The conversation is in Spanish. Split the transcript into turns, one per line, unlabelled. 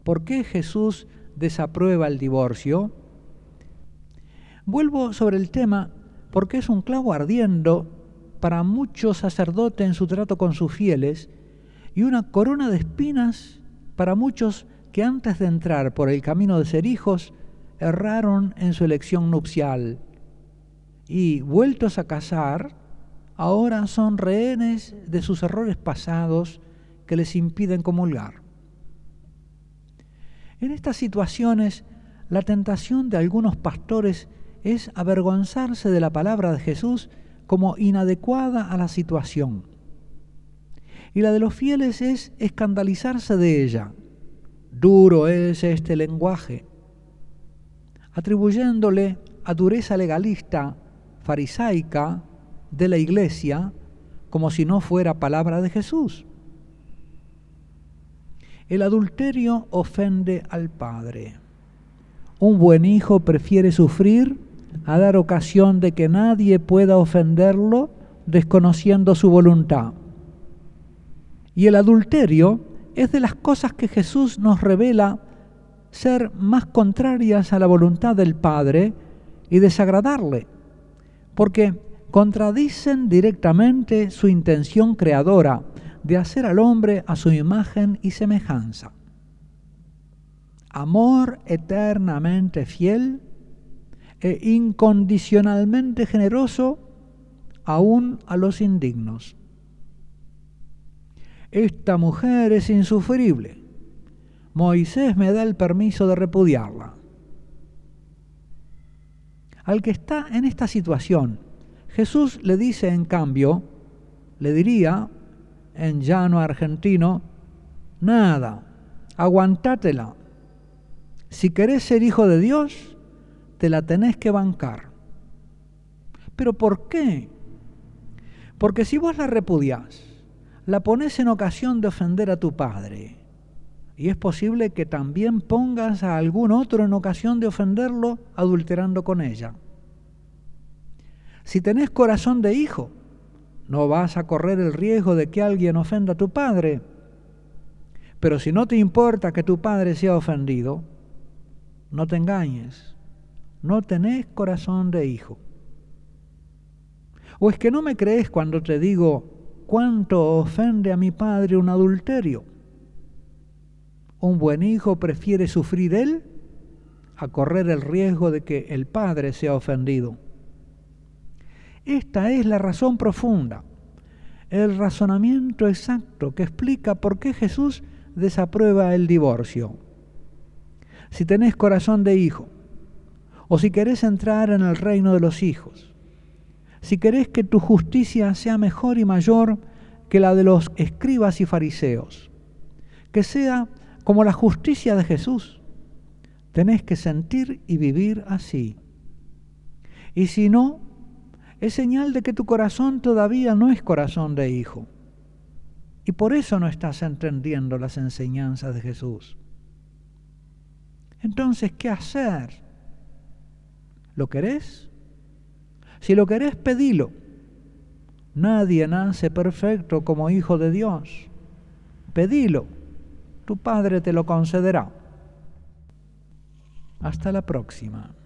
¿Por qué Jesús desaprueba el divorcio? Vuelvo sobre el tema porque es un clavo ardiendo para muchos sacerdotes en su trato con sus fieles y una corona de espinas para muchos que antes de entrar por el camino de ser hijos erraron en su elección nupcial y, vueltos a casar, ahora son rehenes de sus errores pasados que les impiden comulgar. En estas situaciones, la tentación de algunos pastores es avergonzarse de la palabra de Jesús como inadecuada a la situación. Y la de los fieles es escandalizarse de ella. Duro es este lenguaje, atribuyéndole a dureza legalista, farisaica de la Iglesia, como si no fuera palabra de Jesús. El adulterio ofende al Padre. Un buen hijo prefiere sufrir a dar ocasión de que nadie pueda ofenderlo desconociendo su voluntad. Y el adulterio es de las cosas que Jesús nos revela ser más contrarias a la voluntad del Padre y desagradarle, porque contradicen directamente su intención creadora de hacer al hombre a su imagen y semejanza. Amor eternamente fiel e incondicionalmente generoso aún a los indignos. Esta mujer es insufrible. Moisés me da el permiso de repudiarla. Al que está en esta situación, Jesús le dice, en cambio, le diría en llano argentino, nada, aguantátela. Si querés ser hijo de Dios, te la tenés que bancar. ¿Pero por qué? Porque si vos la repudiás, la ponés en ocasión de ofender a tu padre, y es posible que también pongas a algún otro en ocasión de ofenderlo adulterando con ella. Si tenés corazón de hijo, no vas a correr el riesgo de que alguien ofenda a tu padre. Pero si no te importa que tu padre sea ofendido, no te engañes, no tenés corazón de hijo. ¿O es que no me crees cuando te digo cuánto ofende a mi padre un adulterio? Un buen hijo prefiere sufrir él a correr el riesgo de que el padre sea ofendido. Esta es la razón profunda, el razonamiento exacto que explica por qué Jesús desaprueba el divorcio. Si tenés corazón de hijo, o si querés entrar en el reino de los hijos, si querés que tu justicia sea mejor y mayor que la de los escribas y fariseos, que sea como la justicia de Jesús, tenés que sentir y vivir así. Y si no, es señal de que tu corazón todavía no es corazón de hijo. Y por eso no estás entendiendo las enseñanzas de Jesús. Entonces, ¿qué hacer? ¿Lo querés? Si lo querés, pedilo. Nadie nace perfecto como hijo de Dios. Pedilo. Tu Padre te lo concederá. Hasta la próxima.